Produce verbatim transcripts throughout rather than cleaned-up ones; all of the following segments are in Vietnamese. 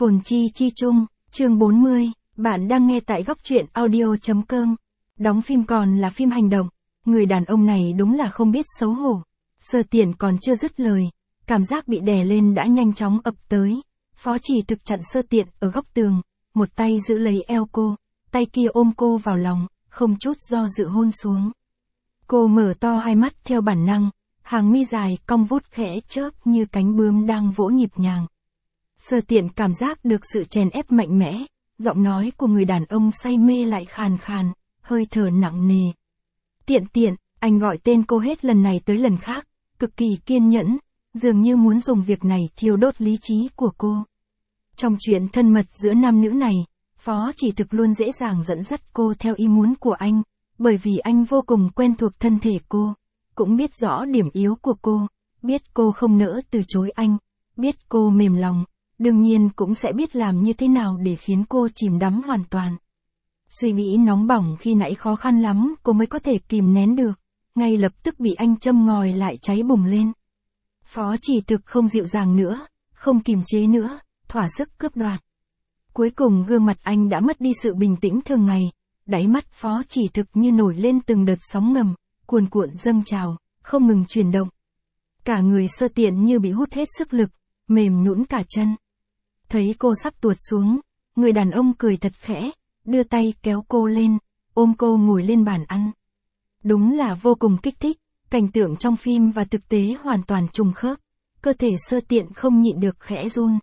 Phồn chi chi chung, chương bốn mươi, bạn đang nghe tại góc truyện audio chấm com. Đóng phim còn là phim hành động, người đàn ông này đúng là không biết xấu hổ. Sơ Tiện còn chưa dứt lời, cảm giác bị đè lên đã nhanh chóng ập tới. Phó Chỉ Thực chặn Sơ Tiện ở góc tường, một tay giữ lấy eo cô, tay kia ôm cô vào lòng, không chút do dự hôn xuống. Cô mở to hai mắt theo bản năng, hàng mi dài cong vút khẽ chớp như cánh bướm đang vỗ nhịp nhàng. Sơ Tiện cảm giác được sự chèn ép mạnh mẽ, giọng nói của người đàn ông say mê lại khàn khàn, hơi thở nặng nề. Tiện Tiện, anh gọi tên cô hết lần này tới lần khác, cực kỳ kiên nhẫn, dường như muốn dùng việc này thiêu đốt lý trí của cô. Trong chuyện thân mật giữa nam nữ này, Phó Chỉ Thực luôn dễ dàng dẫn dắt cô theo ý muốn của anh, bởi vì anh vô cùng quen thuộc thân thể cô, cũng biết rõ điểm yếu của cô, biết cô không nỡ từ chối anh, biết cô mềm lòng, đương nhiên cũng sẽ biết làm như thế nào để khiến cô chìm đắm hoàn toàn. Suy nghĩ nóng bỏng khi nãy khó khăn lắm cô mới có thể kìm nén được, ngay lập tức bị anh châm ngòi lại cháy bùng lên. Phó Chỉ Thực không dịu dàng nữa, không kiềm chế nữa, thỏa sức cướp đoạt. Cuối cùng gương mặt anh đã mất đi sự bình tĩnh thường ngày, đáy mắt Phó Chỉ Thực như nổi lên từng đợt sóng ngầm, cuồn cuộn dâng trào, không ngừng chuyển động. Cả người Sơ Tiện như bị hút hết sức lực, mềm nhũn cả chân. Thấy cô sắp tuột xuống, người đàn ông cười thật khẽ, đưa tay kéo cô lên, ôm cô ngồi lên bàn ăn. Đúng là vô cùng kích thích, cảnh tượng trong phim và thực tế hoàn toàn trùng khớp, cơ thể Sơ Tiện không nhịn được khẽ run.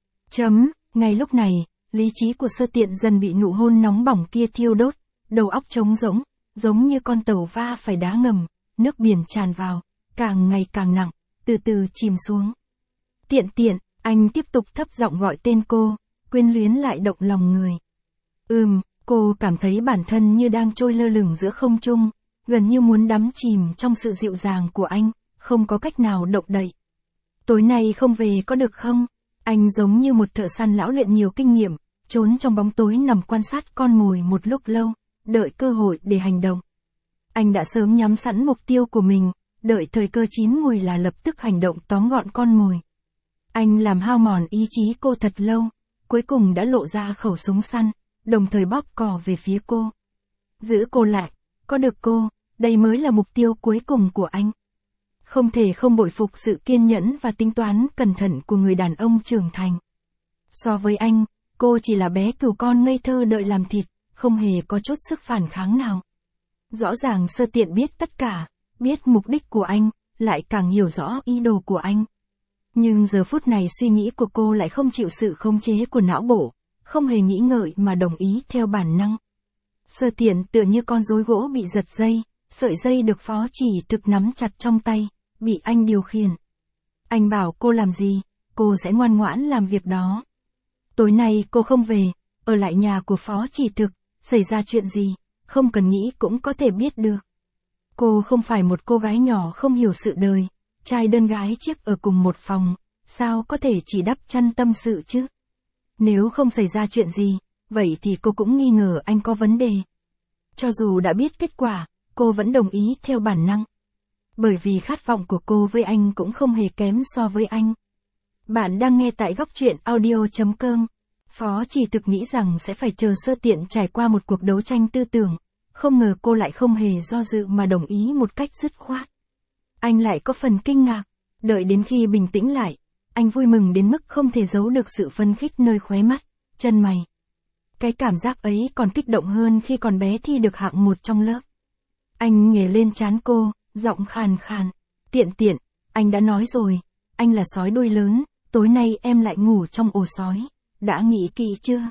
Chấm, ngay lúc này, lý trí của Sơ Tiện dần bị nụ hôn nóng bỏng kia thiêu đốt, đầu óc trống rỗng, giống như con tàu va phải đá ngầm, nước biển tràn vào, càng ngày càng nặng, từ từ chìm xuống. Tiện Tiện, anh tiếp tục thấp giọng gọi tên cô, quyến luyến lại động lòng người. Ừm, cô cảm thấy bản thân như đang trôi lơ lửng giữa không trung, gần như muốn đắm chìm trong sự dịu dàng của anh, không có cách nào động đậy. Tối nay không về có được không? Anh giống như một thợ săn lão luyện nhiều kinh nghiệm, trốn trong bóng tối nằm quan sát con mồi một lúc lâu, đợi cơ hội để hành động. Anh đã sớm nhắm sẵn mục tiêu của mình, đợi thời cơ chín mùi là lập tức hành động tóm gọn con mồi. Anh làm hao mòn ý chí cô thật lâu, cuối cùng đã lộ ra khẩu súng săn, đồng thời bóp cò về phía cô. Giữ cô lại, có được cô, đây mới là mục tiêu cuối cùng của anh. Không thể không bội phục sự kiên nhẫn và tính toán cẩn thận của người đàn ông trưởng thành. So với anh, cô chỉ là bé cừu con ngây thơ đợi làm thịt, không hề có chút sức phản kháng nào. Rõ ràng Sơ Tiện biết tất cả, biết mục đích của anh, lại càng hiểu rõ ý đồ của anh. Nhưng giờ phút này suy nghĩ của cô lại không chịu sự khống chế của não bộ, không hề nghĩ ngợi mà đồng ý theo bản năng. Sơ Tiện tựa như con rối gỗ bị giật dây, sợi dây được Phó Chỉ Thực nắm chặt trong tay, bị anh điều khiển. Anh bảo cô làm gì, cô sẽ ngoan ngoãn làm việc đó. Tối nay cô không về, ở lại nhà của Phó Chỉ Thực, xảy ra chuyện gì, không cần nghĩ cũng có thể biết được. Cô không phải một cô gái nhỏ không hiểu sự đời, trai đơn gái chiếc ở cùng một phòng, sao có thể chỉ đắp chăn tâm sự chứ? Nếu không xảy ra chuyện gì, vậy thì cô cũng nghi ngờ anh có vấn đề. Cho dù đã biết kết quả, cô vẫn đồng ý theo bản năng. Bởi vì khát vọng của cô với anh cũng không hề kém so với anh. Bạn đang nghe tại góc truyện audio chấm com. Phó Chỉ Thực nghĩ rằng sẽ phải chờ Sơ Tiện trải qua một cuộc đấu tranh tư tưởng, không ngờ cô lại không hề do dự mà đồng ý một cách dứt khoát. Anh lại có phần kinh ngạc, đợi đến khi bình tĩnh lại, anh vui mừng đến mức không thể giấu được sự phấn khích nơi khóe mắt, chân mày. Cái cảm giác ấy còn kích động hơn khi còn bé thi được hạng một trong lớp. Anh nghề lên trán cô, giọng khàn khàn. Tiện Tiện, anh đã nói rồi, anh là sói đuôi lớn, tối nay em lại ngủ trong ổ sói, đã nghĩ kỹ chưa?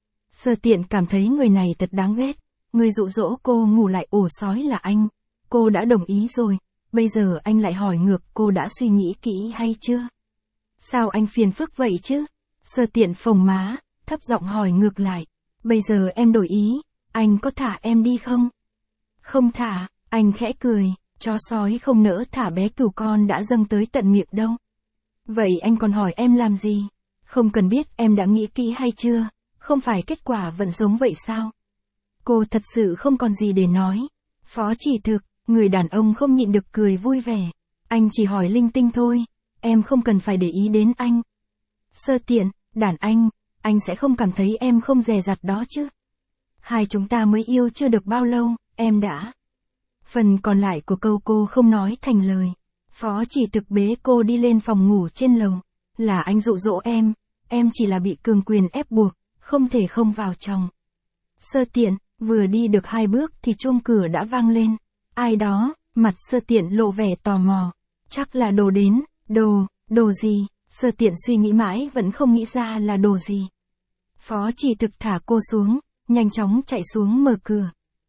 Sơ Tiện cảm thấy người này thật đáng ghét, người dụ dỗ cô ngủ lại ổ sói là anh, cô đã đồng ý rồi, bây giờ anh lại hỏi ngược cô đã suy nghĩ kỹ hay chưa? Sao anh phiền phức vậy chứ? Sơ Tiện phồng má, thấp giọng hỏi ngược lại, bây giờ em đổi ý, anh có thả em đi không? Không thả, anh khẽ cười. Chó sói không nỡ thả bé cừu con đã dâng tới tận miệng đâu. Vậy anh còn hỏi em làm gì? Không cần biết em đã nghĩ kỹ hay chưa, không phải kết quả vẫn giống vậy sao? Cô thật sự không còn gì để nói. Phó Chỉ Thực, người đàn ông không nhịn được cười vui vẻ. Anh chỉ hỏi linh tinh thôi, em không cần phải để ý đến anh. Sơ Tiện, đàn anh, anh sẽ không cảm thấy em không dè dặt đó chứ. Hai chúng ta mới yêu chưa được bao lâu, em đã. Phần còn lại của câu cô không nói thành lời. Phó Chỉ Thực bế cô đi lên phòng ngủ trên lầu. Là anh dụ dỗ em, em chỉ là bị cường quyền ép buộc, không thể không vào trong. Sơ Tiện, vừa đi được hai bước thì chuông cửa đã vang lên. Ai đó, mặt Sơ Tiện lộ vẻ tò mò. Chắc là đồ đến, đồ, đồ gì? Sơ Tiện suy nghĩ mãi vẫn không nghĩ ra là đồ gì. Phó Chỉ Thực thả cô xuống, nhanh chóng chạy xuống mở cửa.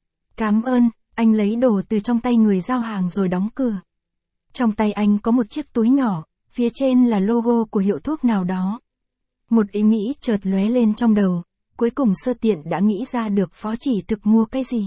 Cảm ơn, anh lấy đồ từ trong tay người giao hàng rồi đóng cửa. Trong tay anh có một chiếc túi nhỏ, phía trên là logo của hiệu thuốc nào đó. Một ý nghĩ chợt lóe lên trong đầu, cuối cùng Sơ Tiện đã nghĩ ra được Phó Chỉ Thực mua cái gì.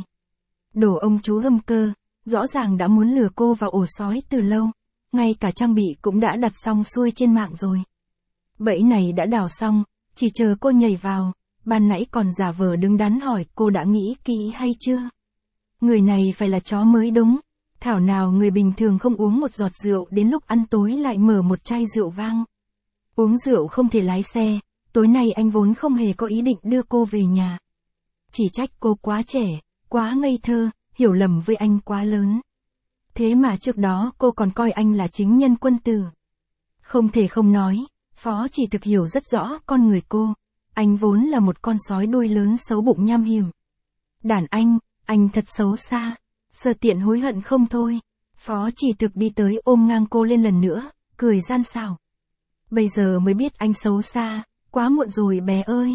Đồ ông chú Hâm Cơ, rõ ràng đã muốn lừa cô vào ổ sói từ lâu, ngay cả trang bị cũng đã đặt xong xuôi trên mạng rồi. Bẫy này đã đào xong, chỉ chờ cô nhảy vào, ban nãy còn giả vờ đứng đắn hỏi cô đã nghĩ kỹ hay chưa. Người này phải là chó mới đúng, thảo nào người bình thường không uống một giọt rượu đến lúc ăn tối lại mở một chai rượu vang. Uống rượu không thể lái xe, tối nay anh vốn không hề có ý định đưa cô về nhà. Chỉ trách cô quá trẻ, quá ngây thơ, hiểu lầm với anh quá lớn. Thế mà trước đó cô còn coi anh là chính nhân quân tử. Không thể không nói, Phó Chỉ Thực hiểu rất rõ con người cô. Anh vốn là một con sói đuôi lớn xấu bụng nham hiểm. Đàn anh, anh thật xấu xa. Sơ Tiện hối hận không thôi. Phó Chỉ Thực đi tới ôm ngang cô lên lần nữa, cười gian xảo. Bây giờ mới biết anh xấu xa, quá muộn rồi bé ơi.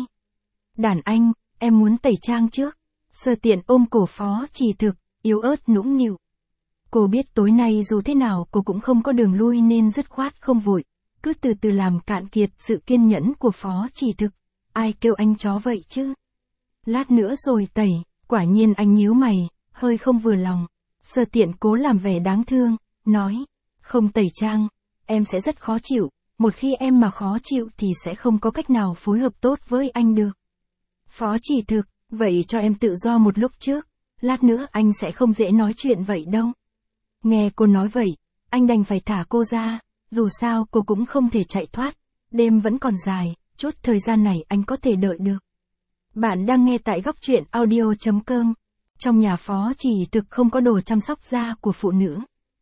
Đàn anh, em muốn tẩy trang trước. Sơ Tiện ôm cổ Phó Chỉ Thực, yếu ớt nũng nịu. Cô biết tối nay dù thế nào cô cũng không có đường lui nên dứt khoát không vội, cứ từ từ làm cạn kiệt sự kiên nhẫn của Phó Chỉ Thực. Ai kêu anh chó vậy chứ? Lát nữa rồi tẩy, quả nhiên anh nhíu mày, hơi không vừa lòng. Sơ Tiện cố làm vẻ đáng thương, nói, không tẩy trang, em sẽ rất khó chịu, một khi em mà khó chịu thì sẽ không có cách nào phối hợp tốt với anh được. Phó Chỉ Thực, vậy cho em tự do một lúc trước, lát nữa anh sẽ không dễ nói chuyện vậy đâu. Nghe cô nói vậy, anh đành phải thả cô ra, dù sao cô cũng không thể chạy thoát, đêm vẫn còn dài, chút thời gian này anh có thể đợi được. Bạn đang nghe tại góc truyện audio chấm com. Trong nhà Phó Chỉ Thực không có đồ chăm sóc da của phụ nữ.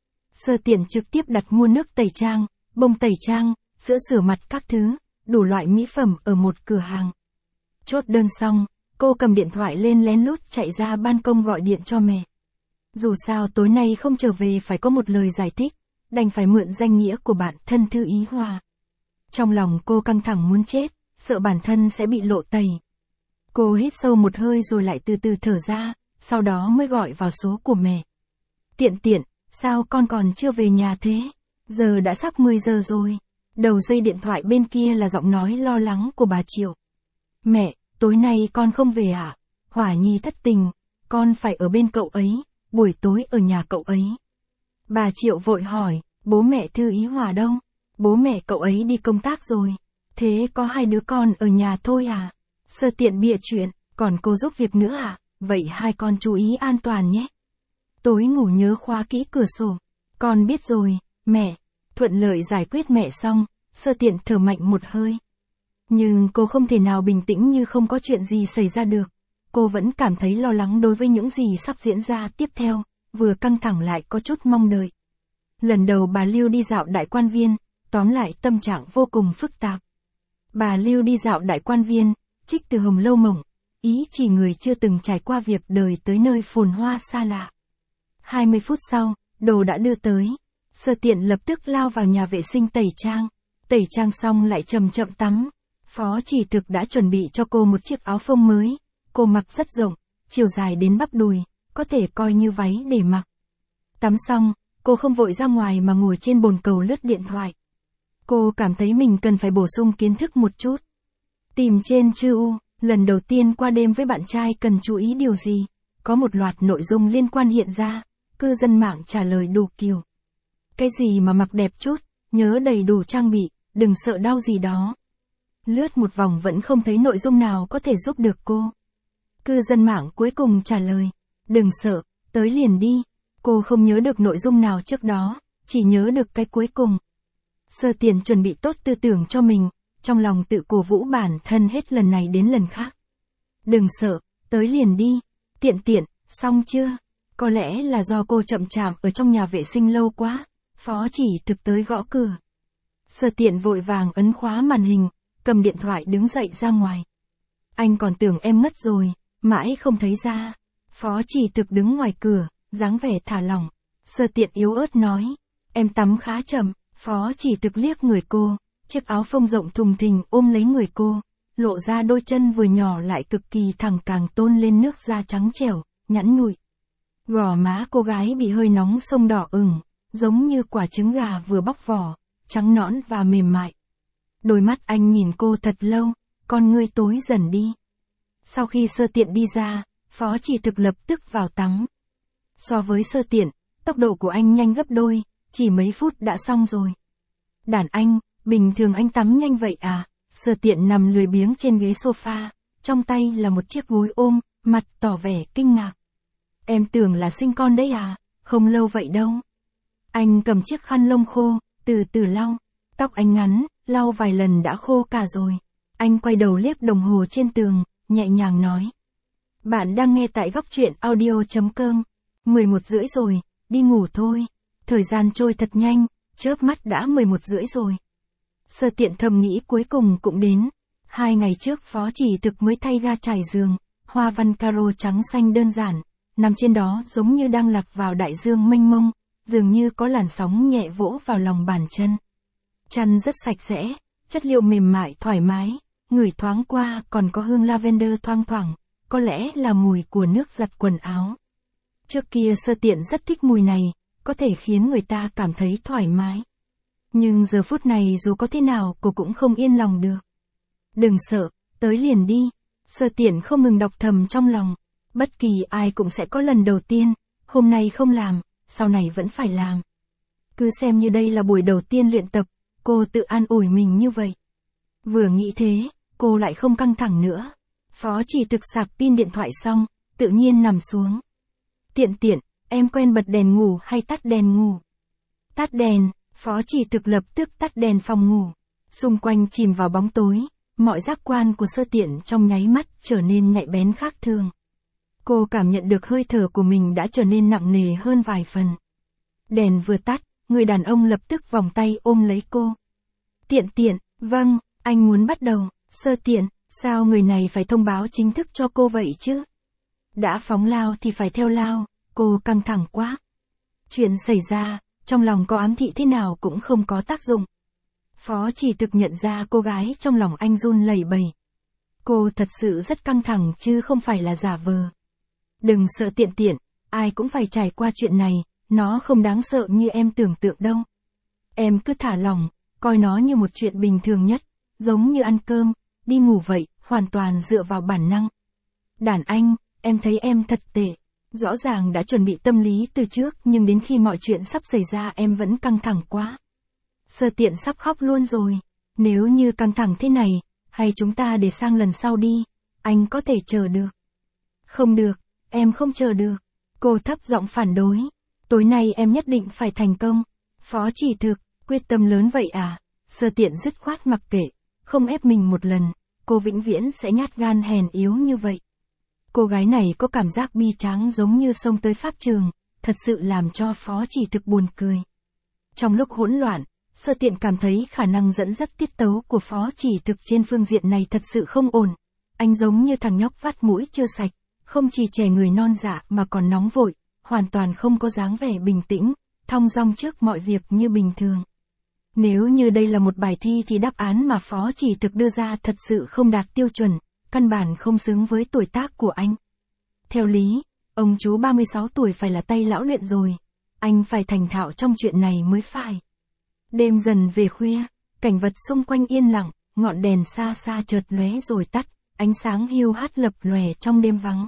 Sơ Tiện trực tiếp đặt mua nước tẩy trang, bông tẩy trang, sữa rửa mặt các thứ, đủ loại mỹ phẩm ở một cửa hàng. Chốt đơn xong, cô cầm điện thoại lên lén lút chạy ra ban công gọi điện cho mẹ. Dù sao tối nay không trở về phải có một lời giải thích, đành phải mượn danh nghĩa của bạn thân Thư Ý Hòa. Trong lòng cô căng thẳng muốn chết, sợ bản thân sẽ bị lộ tẩy. Cô hít sâu một hơi rồi lại từ từ thở ra, sau đó mới gọi vào số của mẹ. Tiện tiện, sao con còn chưa về nhà thế? Giờ đã sắp mười giờ rồi. Đầu dây điện thoại bên kia là giọng nói lo lắng của bà Triệu. Mẹ, tối nay con không về à? Hỏa Nhi thất tình, con phải ở bên cậu ấy, buổi tối ở nhà cậu ấy. Bà Triệu vội hỏi, bố mẹ Thư Ý Hòa đâu? Bố mẹ cậu ấy đi công tác rồi. Thế có hai đứa con ở nhà thôi à? Sơ Tiện bịa chuyện, còn cô giúp việc nữa à? Vậy hai con chú ý an toàn nhé. Tối ngủ nhớ khóa kỹ cửa sổ. Con biết rồi, mẹ. Thuận lợi giải quyết mẹ xong, Sơ Tiện thở mạnh một hơi. Nhưng cô không thể nào bình tĩnh như không có chuyện gì xảy ra được. Cô vẫn cảm thấy lo lắng đối với những gì sắp diễn ra tiếp theo, vừa căng thẳng lại có chút mong đợi. Lần đầu bà Lưu đi dạo Đại Quan Viên, tóm lại tâm trạng vô cùng phức tạp. Bà Lưu đi dạo Đại Quan Viên, trích từ Hồng Lâu Mộng, ý chỉ người chưa từng trải qua việc đời tới nơi phồn hoa xa lạ. hai mươi phút sau, đồ đã đưa tới. Sơ Tiện lập tức lao vào nhà vệ sinh tẩy trang. Tẩy trang xong lại chậm chậm tắm. Phó Chỉ Thực đã chuẩn bị cho cô một chiếc áo phông mới. Cô mặc rất rộng, chiều dài đến bắp đùi, có thể coi như váy để mặc. Tắm xong, cô không vội ra ngoài mà ngồi trên bồn cầu lướt điện thoại. Cô cảm thấy mình cần phải bổ sung kiến thức một chút. Tìm trên chư u, lần đầu tiên qua đêm với bạn trai cần chú ý điều gì? Có một loạt nội dung liên quan hiện ra, cư dân mạng trả lời đủ kiểu. Cái gì mà mặc đẹp chút, nhớ đầy đủ trang bị, đừng sợ đau gì đó. Lướt một vòng vẫn không thấy nội dung nào có thể giúp được cô. Cư dân mạng cuối cùng trả lời, đừng sợ, tới liền đi. Cô không nhớ được nội dung nào trước đó, chỉ nhớ được cái cuối cùng. Sơ Tiện chuẩn bị tốt tư tưởng cho mình, trong lòng tự cổ vũ bản thân hết lần này đến lần khác. Đừng sợ, tới liền đi. Tiện tiện, xong chưa? Có lẽ là do cô chậm chạp ở trong nhà vệ sinh lâu quá. Phó Chỉ Thực tới gõ cửa. Sở Tiện vội vàng ấn khóa màn hình, cầm điện thoại đứng dậy ra ngoài. Anh còn tưởng em ngất rồi, mãi không thấy ra. Phó Chỉ Thực đứng ngoài cửa, dáng vẻ thả lỏng. Sở Tiện yếu ớt nói, em tắm khá chậm. Phó Chỉ Thực liếc người cô, chiếc áo phông rộng thùng thình ôm lấy người cô, lộ ra đôi chân vừa nhỏ lại cực kỳ thẳng càng tôn lên nước da trắng trẻo, nhẵn nhụi. Gò má cô gái bị hơi nóng sông đỏ ửng, giống như quả trứng gà vừa bóc vỏ, trắng nõn và mềm mại. Đôi mắt anh nhìn cô thật lâu, con ngươi tối dần đi. Sau khi Sơ Tiện đi ra, Phó Chỉ Thực lập tức vào tắm. So với Sơ Tiện, tốc độ của anh nhanh gấp đôi, chỉ mấy phút đã xong rồi. Đàn anh, bình thường anh tắm nhanh vậy à? Sơ Tiện nằm lười biếng trên ghế sofa, trong tay là một chiếc gối ôm, mặt tỏ vẻ kinh ngạc. Em tưởng là sinh con đấy à? Không lâu vậy đâu. Anh cầm chiếc khăn lông khô, từ từ lau. Tóc anh ngắn, lau vài lần đã khô cả rồi. Anh quay đầu liếc đồng hồ trên tường, nhẹ nhàng nói. Bạn đang nghe tại góc truyện audio chấm com. mười một rưỡi rồi, đi ngủ thôi. Thời gian trôi thật nhanh, chớp mắt đã mười một rưỡi rồi. Sơ Tiện thầm nghĩ cuối cùng cũng đến. Hai ngày trước Phó Chỉ Thực mới thay ga trải giường, hoa văn caro trắng xanh đơn giản, nằm trên đó giống như đang lạc vào đại dương mênh mông, dường như có làn sóng nhẹ vỗ vào lòng bàn chân. Chăn rất sạch sẽ, chất liệu mềm mại thoải mái, ngửi thoáng qua còn có hương lavender thoang thoảng, có lẽ là mùi của nước giặt quần áo. Trước kia Sơ Tiện rất thích mùi này, có thể khiến người ta cảm thấy thoải mái. Nhưng giờ phút này dù có thế nào cô cũng không yên lòng được. Đừng sợ, tới liền đi. Sơ Tiện không ngừng đọc thầm trong lòng. Bất kỳ ai cũng sẽ có lần đầu tiên, hôm nay không làm, sau này vẫn phải làm. Cứ xem như đây là buổi đầu tiên luyện tập, cô tự an ủi mình như vậy. Vừa nghĩ thế, cô lại không căng thẳng nữa. Phó Chỉ Thực sạc pin điện thoại xong, tự nhiên nằm xuống. Tiện tiện, em quen bật đèn ngủ hay tắt đèn ngủ? Tắt đèn. Phó Chỉ Thực lập tức tắt đèn phòng ngủ. Xung quanh chìm vào bóng tối, mọi giác quan của Sơ Tiện trong nháy mắt trở nên nhạy bén khác thường. Cô cảm nhận được hơi thở của mình đã trở nên nặng nề hơn vài phần. Đèn vừa tắt, người đàn ông lập tức vòng tay ôm lấy cô. Tiện tiện, vâng, anh muốn bắt đầu. Sơ Tiện, sao người này phải thông báo chính thức cho cô vậy chứ? Đã phóng lao thì phải theo lao, cô căng thẳng quá. Chuyện xảy ra, trong lòng có ám thị thế nào cũng không có tác dụng. Phó Chỉ Thực nhận ra cô gái trong lòng anh run lẩy bẩy. Cô thật sự rất căng thẳng chứ không phải là giả vờ. Đừng sợ Tiện tiện, ai cũng phải trải qua chuyện này, nó không đáng sợ như em tưởng tượng đâu. Em cứ thả lỏng, coi nó như một chuyện bình thường nhất, giống như ăn cơm, đi ngủ vậy, hoàn toàn dựa vào bản năng. Đàn anh, em thấy em thật tệ. Rõ ràng đã chuẩn bị tâm lý từ trước nhưng đến khi mọi chuyện sắp xảy ra em vẫn căng thẳng quá. Sơ Tiện sắp khóc luôn rồi. Nếu như căng thẳng thế này, hay chúng ta để sang lần sau đi, anh có thể chờ được. Không được, em không chờ được. Cô thấp giọng phản đối. Tối nay em nhất định phải thành công. Phó Chỉ Thực, quyết tâm lớn vậy à? Sơ Tiện dứt khoát mặc kệ, không ép mình một lần, cô vĩnh viễn sẽ nhát gan hèn yếu như vậy. Cô gái này có cảm giác bi tráng giống như xông tới pháp trường, thật sự làm cho Phó Chỉ Thực buồn cười. Trong lúc hỗn loạn, Sơ Tiện cảm thấy khả năng dẫn dắt tiết tấu của Phó Chỉ Thực trên phương diện này thật sự không ổn. Anh giống như thằng nhóc vắt mũi chưa sạch, không chỉ trẻ người non dạ mà còn nóng vội, hoàn toàn không có dáng vẻ bình tĩnh, thong dong trước mọi việc như bình thường. Nếu như đây là một bài thi thì đáp án mà Phó Chỉ Thực đưa ra thật sự không đạt tiêu chuẩn, căn bản không xứng với tuổi tác của anh. Theo lý, ông chú ba mươi sáu tuổi phải là tay lão luyện rồi. Anh phải thành thạo trong chuyện này mới phải. Đêm dần về khuya, cảnh vật xung quanh yên lặng, ngọn đèn xa xa chợt lóe rồi tắt, ánh sáng hiu hắt lập lòe trong đêm vắng.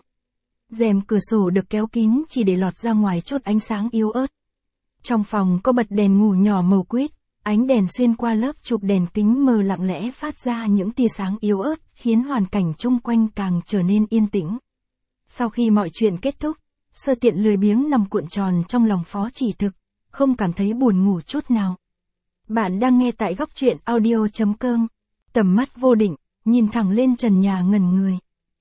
Rèm cửa sổ được kéo kín chỉ để lọt ra ngoài chốt ánh sáng yếu ớt. Trong phòng có bật đèn ngủ nhỏ màu quýt, ánh đèn xuyên qua lớp chụp đèn kính mờ lặng lẽ phát ra những tia sáng yếu ớt, khiến hoàn cảnh chung quanh càng trở nên yên tĩnh. Sau khi mọi chuyện kết thúc, Sơ Tiện lười biếng nằm cuộn tròn trong lòng Phó Chỉ Thực, không cảm thấy buồn ngủ chút nào. Bạn đang nghe tại góc truyện audio chấm com. tầm mắt vô định, nhìn thẳng lên trần nhà ngẩn người.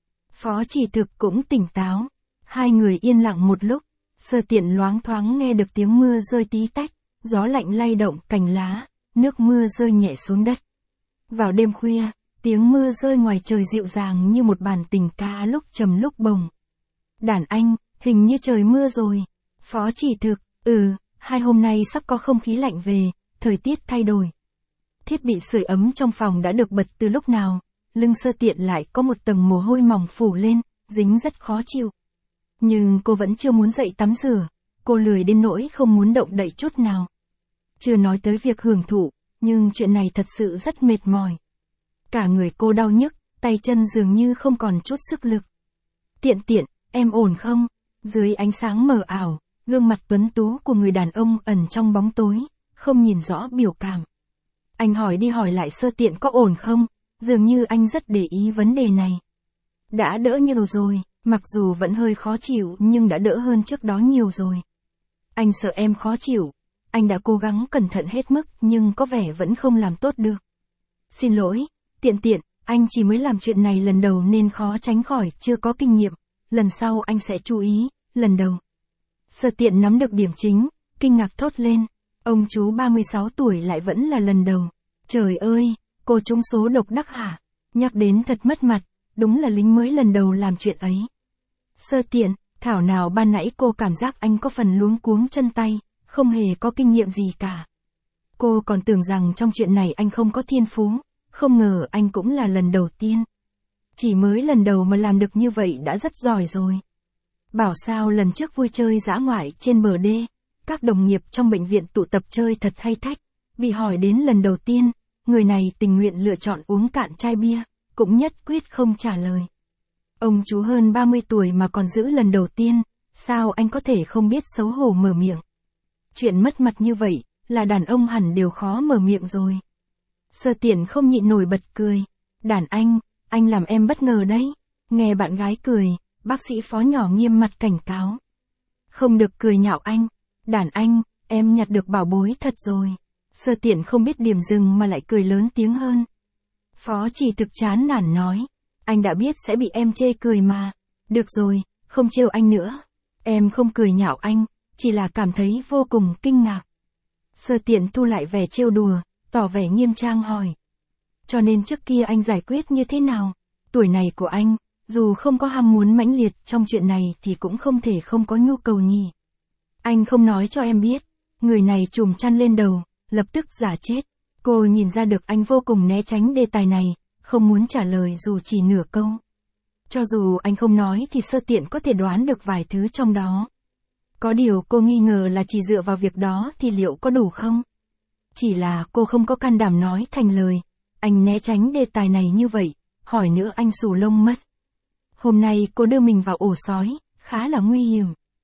Phó Chỉ Thực cũng tỉnh táo. Hai người yên lặng một lúc, Sơ Tiện loáng thoáng nghe được tiếng mưa rơi tí tách, gió lạnh lay động cành lá, nước mưa rơi nhẹ xuống đất. Vào đêm khuya, tiếng mưa rơi ngoài trời dịu dàng như một bản tình ca lúc trầm lúc bồng. Đàn anh, hình như trời mưa rồi. Phó Chỉ Thực, ừ, hai hôm nay sắp có không khí lạnh về, thời tiết thay đổi. Thiết bị sưởi ấm trong phòng đã được bật từ lúc nào, lưng Sơ Tiện lại có một tầng mồ hôi mỏng phủ lên, dính rất khó chịu. Nhưng cô vẫn chưa muốn dậy tắm rửa, cô lười đến nỗi không muốn động đậy chút nào. Chưa nói tới việc hưởng thụ, nhưng chuyện này thật sự rất mệt mỏi. Cả người cô đau nhức, tay chân dường như không còn chút sức lực. Tiện Tiện, em ổn không? Dưới ánh sáng mờ ảo, gương mặt tuấn tú của người đàn ông ẩn trong bóng tối, không nhìn rõ biểu cảm. Anh hỏi đi hỏi lại Sơ Tiện có ổn không, dường như anh rất để ý vấn đề này. Đã đỡ nhiều rồi, mặc dù vẫn hơi khó chịu nhưng đã đỡ hơn trước đó nhiều rồi. Anh sợ em khó chịu, anh đã cố gắng cẩn thận hết mức nhưng có vẻ vẫn không làm tốt được. Xin lỗi, Tiện Tiện, anh chỉ mới làm chuyện này lần đầu nên khó tránh khỏi chưa có kinh nghiệm, lần sau anh sẽ chú ý, lần đầu. Sơ Tiện nắm được điểm chính, kinh ngạc thốt lên, ông chú ba mươi sáu tuổi lại vẫn là lần đầu. Trời ơi, cô trúng số độc đắc hả? Nhắc đến thật mất mặt, đúng là lính mới lần đầu làm chuyện ấy. Sơ Tiện, thảo nào ban nãy cô cảm giác anh có phần luống cuống chân tay, không hề có kinh nghiệm gì cả. Cô còn tưởng rằng trong chuyện này anh không có thiên phú, không ngờ anh cũng là lần đầu tiên. Chỉ mới lần đầu mà làm được như vậy đã rất giỏi rồi. Bảo sao lần trước vui chơi dã ngoại trên bờ đê, các đồng nghiệp trong bệnh viện tụ tập chơi thật hay thách, bị hỏi đến lần đầu tiên, người này tình nguyện lựa chọn uống cạn chai bia, cũng nhất quyết không trả lời. Ông chú hơn ba mươi tuổi mà còn giữ lần đầu tiên, sao anh có thể không biết xấu hổ mở miệng. Chuyện mất mặt như vậy, là đàn ông hẳn đều khó mở miệng rồi. Sơ Tiện không nhịn nổi bật cười. Đàn anh, anh làm em bất ngờ đấy. Nghe bạn gái cười, bác sĩ Phó nhỏ nghiêm mặt cảnh cáo. Không được cười nhạo anh. Đàn anh, em nhặt được bảo bối thật rồi. Sơ Tiện không biết điểm dừng mà lại cười lớn tiếng hơn. Phó Chỉ Thực chán nản nói. Anh đã biết sẽ bị em chê cười mà. Được rồi, không trêu anh nữa. Em không cười nhạo anh, chỉ là cảm thấy vô cùng kinh ngạc. Sơ Tiện thu lại vẻ trêu đùa, tỏ vẻ nghiêm trang hỏi. Cho nên trước kia anh giải quyết như thế nào? Tuổi này của anh, dù không có ham muốn mãnh liệt trong chuyện này thì cũng không thể không có nhu cầu nhỉ. Anh không nói cho em biết. Người này trùm chăn lên đầu, lập tức giả chết. Cô nhìn ra được anh vô cùng né tránh đề tài này, không muốn trả lời dù chỉ nửa câu. Cho dù anh không nói thì Sơ Tiện có thể đoán được vài thứ trong đó. Có điều cô nghi ngờ là chỉ dựa vào việc đó thì liệu có đủ không? Chỉ là cô không có can đảm nói thành lời. Anh né tránh đề tài này như vậy, hỏi nữa anh xù lông mất. Hôm nay cô đưa mình vào ổ sói, khá là nguy hiểm.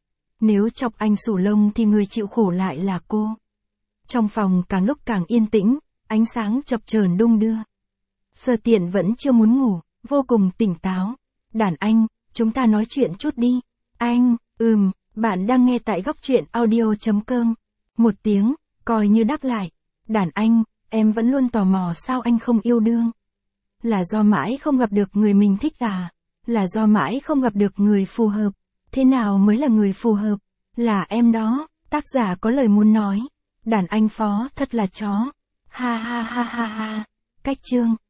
Nếu chọc anh xù lông thì người chịu khổ lại là cô. Trong phòng càng lúc càng yên tĩnh, ánh sáng chập chờn đung đưa. Sơ Tiện vẫn chưa muốn ngủ, vô cùng tỉnh táo. Đàn anh, chúng ta nói chuyện chút đi. Anh, ừm, bạn đang nghe tại góc truyện audio chấm com. Một tiếng, coi như đáp lại. Đàn anh, em vẫn luôn tò mò sao anh không yêu đương. Là do mãi không gặp được người mình thích à? Là do mãi không gặp được người phù hợp. Thế nào mới là người phù hợp? Là em đó, tác giả có lời muốn nói. Đàn anh Phó thật là chó. Ha ha ha ha ha. Cách chương.